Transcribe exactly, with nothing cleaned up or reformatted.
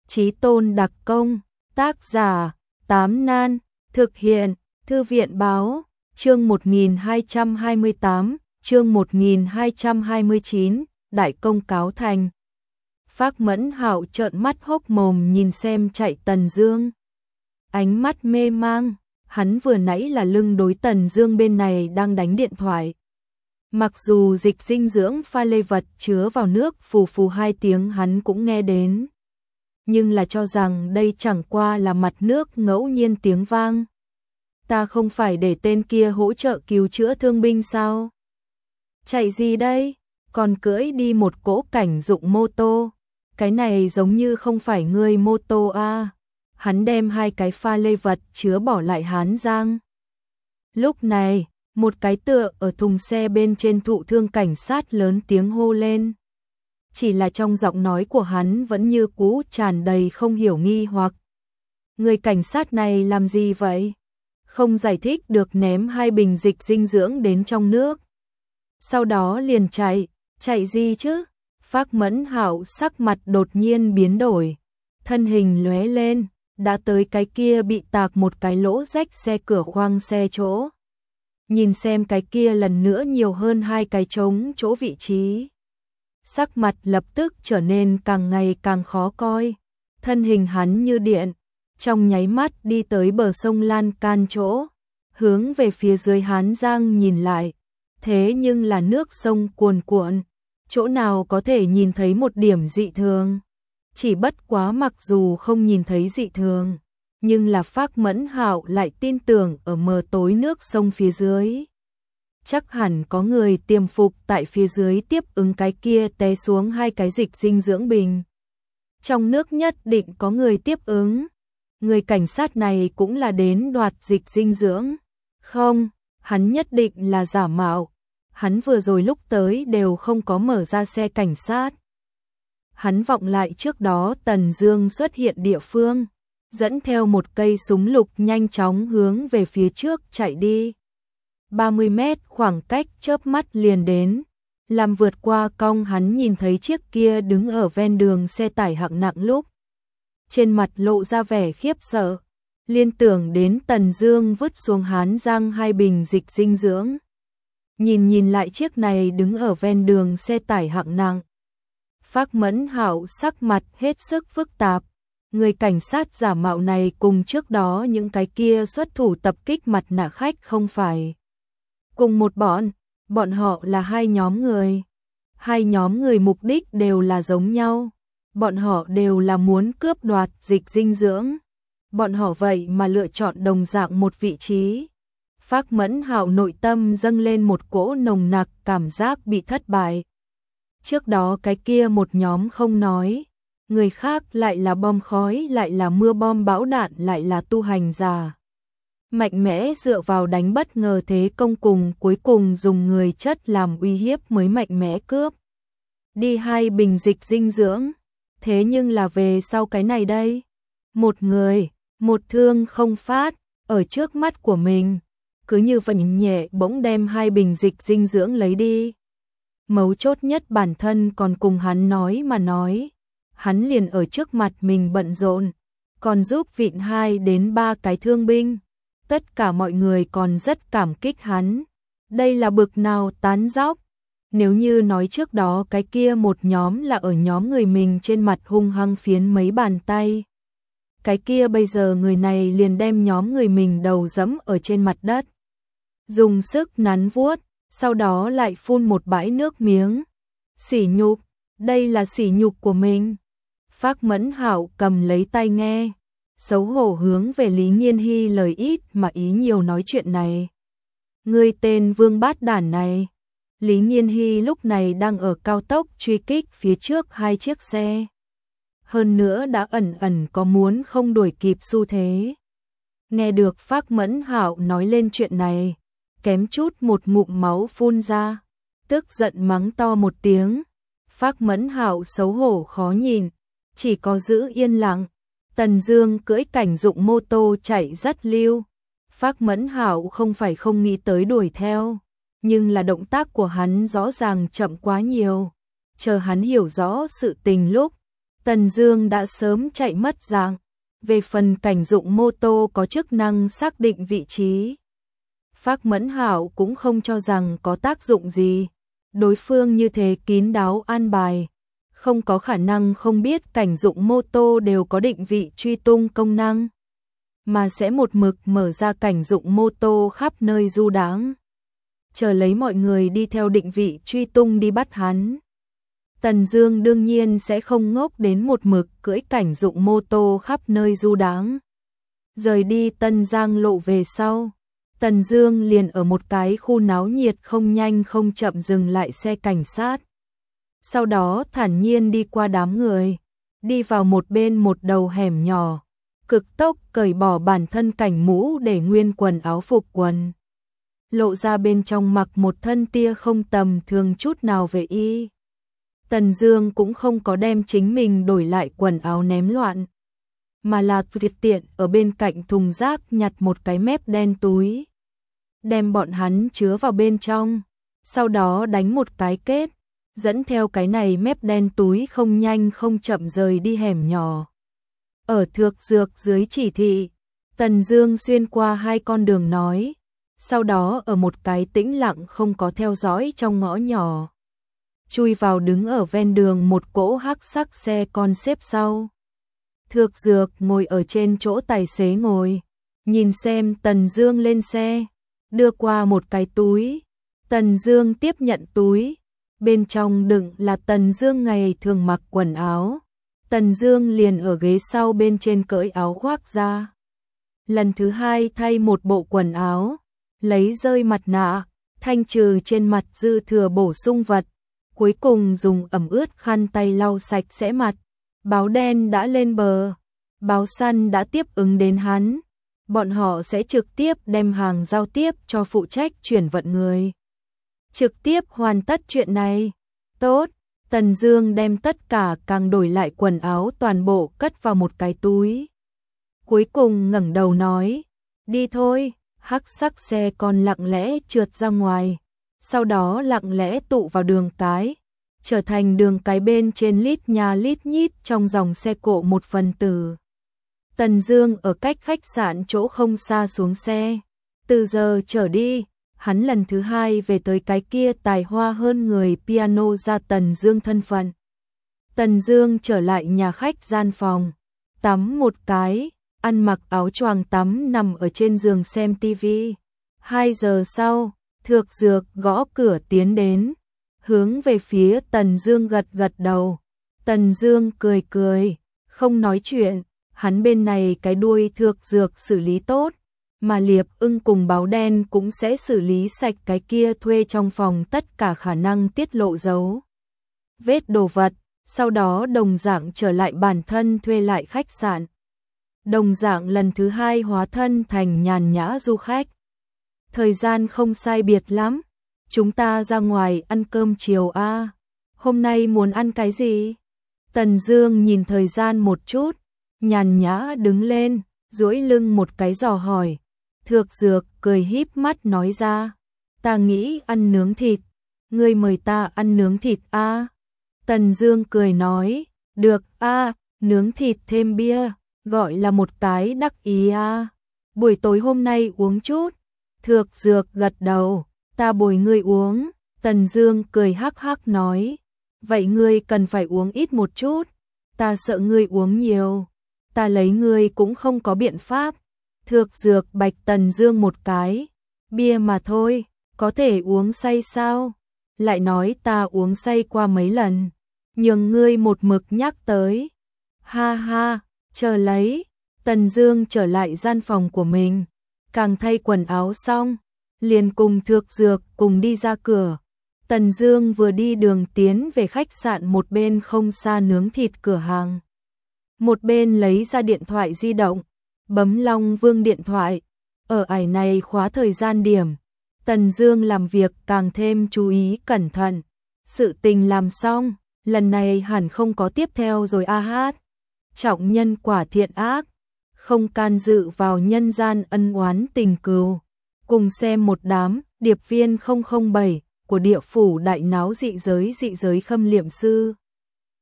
Chí tôn đặc công, tác giả, Tám Nan, thực hiện, Thư viện báo, chương một nghìn hai trăm hai mươi tám, chương một nghìn hai trăm hai mươi chín, đại công cáo thành. Phác Mẫn Hạo trợn mắt hốc mồm nhìn xem chạy Tần Dương. Ánh mắt mê mang, hắn vừa nãy là lưng đối Tần Dương bên này đang đánh điện thoại. Mặc dù dịch dinh dưỡng pha lê vật chứa vào nước phù phù hai tiếng hắn cũng nghe đến. Nhưng là cho rằng đây chẳng qua là mặt nước ngẫu nhiên tiếng vang. Ta không phải để tên kia hỗ trợ cứu chữa thương binh sao? Chạy gì đây? Còn cưỡi đi một cỗ cảnh dụng mô tô. Cái này giống như không phải người mô tô a. Hắn đem hai cái pha lê vật chứa bỏ lại Hán Giang. Lúc này, một cái tựa ở thùng xe bên trên thụ thương cảnh sát lớn tiếng hô lên. Chỉ là trong giọng nói của hắn vẫn như cũ tràn đầy không hiểu nghi hoặc. Người cảnh sát này làm gì vậy? Không giải thích được ném hai bình dịch dinh dưỡng đến trong nước. Sau đó liền chạy, chạy gì chứ? Phác Mẫn Hạo sắc mặt đột nhiên biến đổi. Thân hình lóe lên, đã tới cái kia bị tạc một cái lỗ rách xe cửa khoang xe chỗ. Nhìn xem cái kia lần nữa nhiều hơn hai cái trống chỗ vị trí. Sắc mặt lập tức trở nên càng ngày càng khó coi. Thân hình hắn như điện, trong nháy mắt đi tới bờ sông lan can chỗ, hướng về phía dưới Hán Giang nhìn lại. Thế nhưng là nước sông cuồn cuộn, chỗ nào có thể nhìn thấy một điểm dị thường. Chỉ bất quá mặc dù không nhìn thấy dị thường, nhưng là Phác Mẫn Hạo lại tin tưởng ở mờ tối nước sông phía dưới. Chắc hẳn có người tiềm phục tại phía dưới tiếp ứng cái kia té xuống hai cái dịch dinh dưỡng bình. Trong nước nhất định có người tiếp ứng. Người cảnh sát này cũng là đến đoạt dịch dinh dưỡng. Không, hắn nhất định là giả mạo. Hắn vừa rồi lúc tới đều không có mở ra xe cảnh sát. Hắn vọng lại trước đó Tần Dương xuất hiện địa phương, dẫn theo một cây súng lục nhanh chóng hướng về phía trước chạy đi. ba mươi mét khoảng cách chớp mắt liền đến, làm vượt qua cong hắn nhìn thấy chiếc kia đứng ở ven đường xe tải hạng nặng lúc. Trên mặt lộ ra vẻ khiếp sợ, liên tưởng đến Tần Dương vứt xuống Hán Giang hai bình dịch dinh dưỡng. Nhìn nhìn lại chiếc này đứng ở ven đường xe tải hạng nặng. Phác Mẫn Hạo sắc mặt hết sức phức tạp. Người cảnh sát giả mạo này cùng trước đó những cái kia xuất thủ tập kích mặt nạ khách không phải cùng một bọn, bọn họ là hai nhóm người. Hai nhóm người mục đích đều là giống nhau. Bọn họ đều là muốn cướp đoạt dịch dinh dưỡng. Bọn họ vậy mà lựa chọn đồng dạng một vị trí. Phác Mẫn Hạo nội tâm dâng lên một cỗ nồng nặc cảm giác bị thất bại. Trước đó cái kia một nhóm không nói, người khác lại là bom khói, lại là mưa bom bão đạn, lại là tu hành giả. Mạnh mẽ dựa vào đánh bất ngờ thế công cùng cuối cùng dùng người chất làm uy hiếp mới mạnh mẽ cướp. Đi hai bình dịch dinh dưỡng, thế nhưng là về sau cái này đây. Một người, một thương không phát, ở trước mắt của mình, cứ như vậy nhẹ bỗng đem hai bình dịch dinh dưỡng lấy đi. Mấu chốt nhất bản thân còn cùng hắn nói mà nói. Hắn liền ở trước mặt mình bận rộn, còn giúp vịn hai đến ba cái thương binh. Tất cả mọi người còn rất cảm kích hắn. Đây là bực nào tán dóc. Nếu như nói trước đó cái kia một nhóm là ở nhóm người mình trên mặt hung hăng phiến mấy bàn tay. Cái kia bây giờ người này liền đem nhóm người mình đầu dẫm ở trên mặt đất. Dùng sức nắn vuốt, sau đó lại phun một bãi nước miếng. Sỉ nhục, đây là sỉ nhục của mình. Phác Mẫn Hạo cầm lấy tai nghe, xấu hổ hướng về Lý Nghiên Hy lời ít mà ý nhiều nói chuyện này. Ngươi tên vương bát đản này. Lý Nghiên Hy lúc này đang ở cao tốc truy kích phía trước hai chiếc xe. Hơn nữa đã ẩn ẩn có muốn không đuổi kịp xu thế. Nghe được Phác Mẫn Hạo nói lên chuyện này, kém chút một ngụm máu phun ra, tức giận mắng to một tiếng. Phác Mẫn Hạo xấu hổ khó nhìn, chỉ có giữ yên lặng. Tần Dương cưỡi cảnh dụng mô tô chạy rất lưu. Phác Mẫn Hạo không phải không nghĩ tới đuổi theo, nhưng là động tác của hắn rõ ràng chậm quá nhiều. Chờ hắn hiểu rõ sự tình lúc, Tần Dương đã sớm chạy mất dạng. Về phần cảnh dụng mô tô có chức năng xác định vị trí, Phác Mẫn Hạo cũng không cho rằng có tác dụng gì. Đối phương như thế kín đáo an bài, không có khả năng không biết cảnh dụng mô tô đều có định vị truy tung công năng, mà sẽ một mực mở ra cảnh dụng mô tô khắp nơi du đãng, chờ lấy mọi người đi theo định vị truy tung đi bắt hắn. Tần Dương đương nhiên sẽ không ngốc đến một mực cưỡi cảnh dụng mô tô khắp nơi du đãng. Rời đi Tân Giang lộ về sau, Tần Dương liền ở một cái khu náo nhiệt không nhanh không chậm dừng lại xe cảnh sát. Sau đó thản nhiên đi qua đám người, đi vào một bên một đầu hẻm nhỏ, cực tốc cởi bỏ bản thân cảnh mũ để nguyên quần áo phục quần, lộ ra bên trong mặc một thân tia không tầm thường chút nào về y. Tần Dương cũng không có đem chính mình đổi lại quần áo ném loạn, mà là tuyệt tiện ở bên cạnh thùng rác nhặt một cái mép đen túi, đem bọn hắn chứa vào bên trong, sau đó đánh một cái kết, dẫn theo cái này mép đen túi không nhanh không chậm rời đi hẻm nhỏ. Ở Thược Dược dưới chỉ thị, Tần Dương xuyên qua hai con đường nói, sau đó ở một cái tĩnh lặng không có theo dõi trong ngõ nhỏ, chui vào đứng ở ven đường một cỗ hắc sắc xe con xếp sau. Thược Dược ngồi ở trên chỗ tài xế ngồi, nhìn xem Tần Dương lên xe, đưa qua một cái túi. Tần Dương tiếp nhận túi, bên trong đựng là Tần Dương ngày thường mặc quần áo. Tần Dương liền ở ghế sau bên trên cởi áo khoác ra. Lần thứ hai thay một bộ quần áo, lấy rơi mặt nạ, thanh trừ trên mặt dư thừa bổ sung vật, cuối cùng dùng ẩm ướt khăn tay lau sạch sẽ mặt. Báo đen đã lên bờ, báo săn đã tiếp ứng đến hắn, bọn họ sẽ trực tiếp đem hàng giao tiếp cho phụ trách chuyển vận người. Trực tiếp hoàn tất chuyện này. Tốt, Tần Dương đem tất cả càng đổi lại quần áo toàn bộ cất vào một cái túi. Cuối cùng ngẩng đầu nói, đi thôi. Hắc sắc xe con lặng lẽ trượt ra ngoài, sau đó lặng lẽ tụ vào đường cái, trở thành đường cái bên trên lít nha lít nhít trong dòng xe cộ một phần tử. Tần Dương ở cách khách sạn chỗ không xa xuống xe. Từ giờ trở đi, hắn lần thứ hai về tới cái kia tài hoa hơn người piano ra Tần Dương thân phận. Tần Dương trở lại nhà khách gian phòng, tắm một cái, ăn mặc áo choàng tắm nằm ở trên giường xem tivi. Hai giờ sau, Thược Dược gõ cửa tiến đến, hướng về phía Tần Dương gật gật đầu. Tần Dương cười cười, không nói chuyện, hắn bên này cái đuôi Thược Dược xử lý tốt, mà Liệp Ưng cùng Báo Đen cũng sẽ xử lý sạch cái kia thuê trong phòng tất cả khả năng tiết lộ dấu vết đồ vật, sau đó đồng dạng trở lại bản thân thuê lại khách sạn. Đồng dạng lần thứ hai hóa thân thành nhàn nhã du khách. Thời gian không sai biệt lắm, chúng ta ra ngoài ăn cơm chiều a. À. Hôm nay muốn ăn cái gì? Tần Dương nhìn thời gian một chút, nhàn nhã đứng lên, duỗi lưng một cái dò hỏi. Thược Dược cười híp mắt nói ra, ta nghĩ ăn nướng thịt, ngươi mời ta ăn nướng thịt a. À. Tần Dương cười nói, được a, à, nướng thịt thêm bia, gọi là một cái đắc ý a. À. Buổi tối hôm nay uống chút. Thược Dược gật đầu, ta bồi ngươi uống. Tần Dương cười hắc hắc nói, vậy ngươi cần phải uống ít một chút, ta sợ ngươi uống nhiều, ta lấy ngươi cũng không có biện pháp. Thược Dược bạch Tần Dương một cái, bia mà thôi, có thể uống say sao? Lại nói ta uống say qua mấy lần, nhường ngươi một mực nhắc tới. Ha ha, chờ lấy. Tần Dương trở lại gian phòng của mình, càng thay quần áo xong, liền cùng Thược Dược cùng đi ra cửa. Tần Dương vừa đi đường tiến về khách sạn một bên không xa nướng thịt cửa hàng, một bên lấy ra điện thoại di động, bấm Long Vương điện thoại. Ở ải này khóa thời gian điểm, Tần Dương làm việc càng thêm chú ý cẩn thận. Sự tình làm xong, lần này hẳn không có tiếp theo rồi a hát. Trọng nhân quả thiện ác, không can dự vào nhân gian ân oán tình cừu. Cùng xem một đám điệp viên không không bảy của địa phủ đại náo dị giới dị giới khâm liệm sư.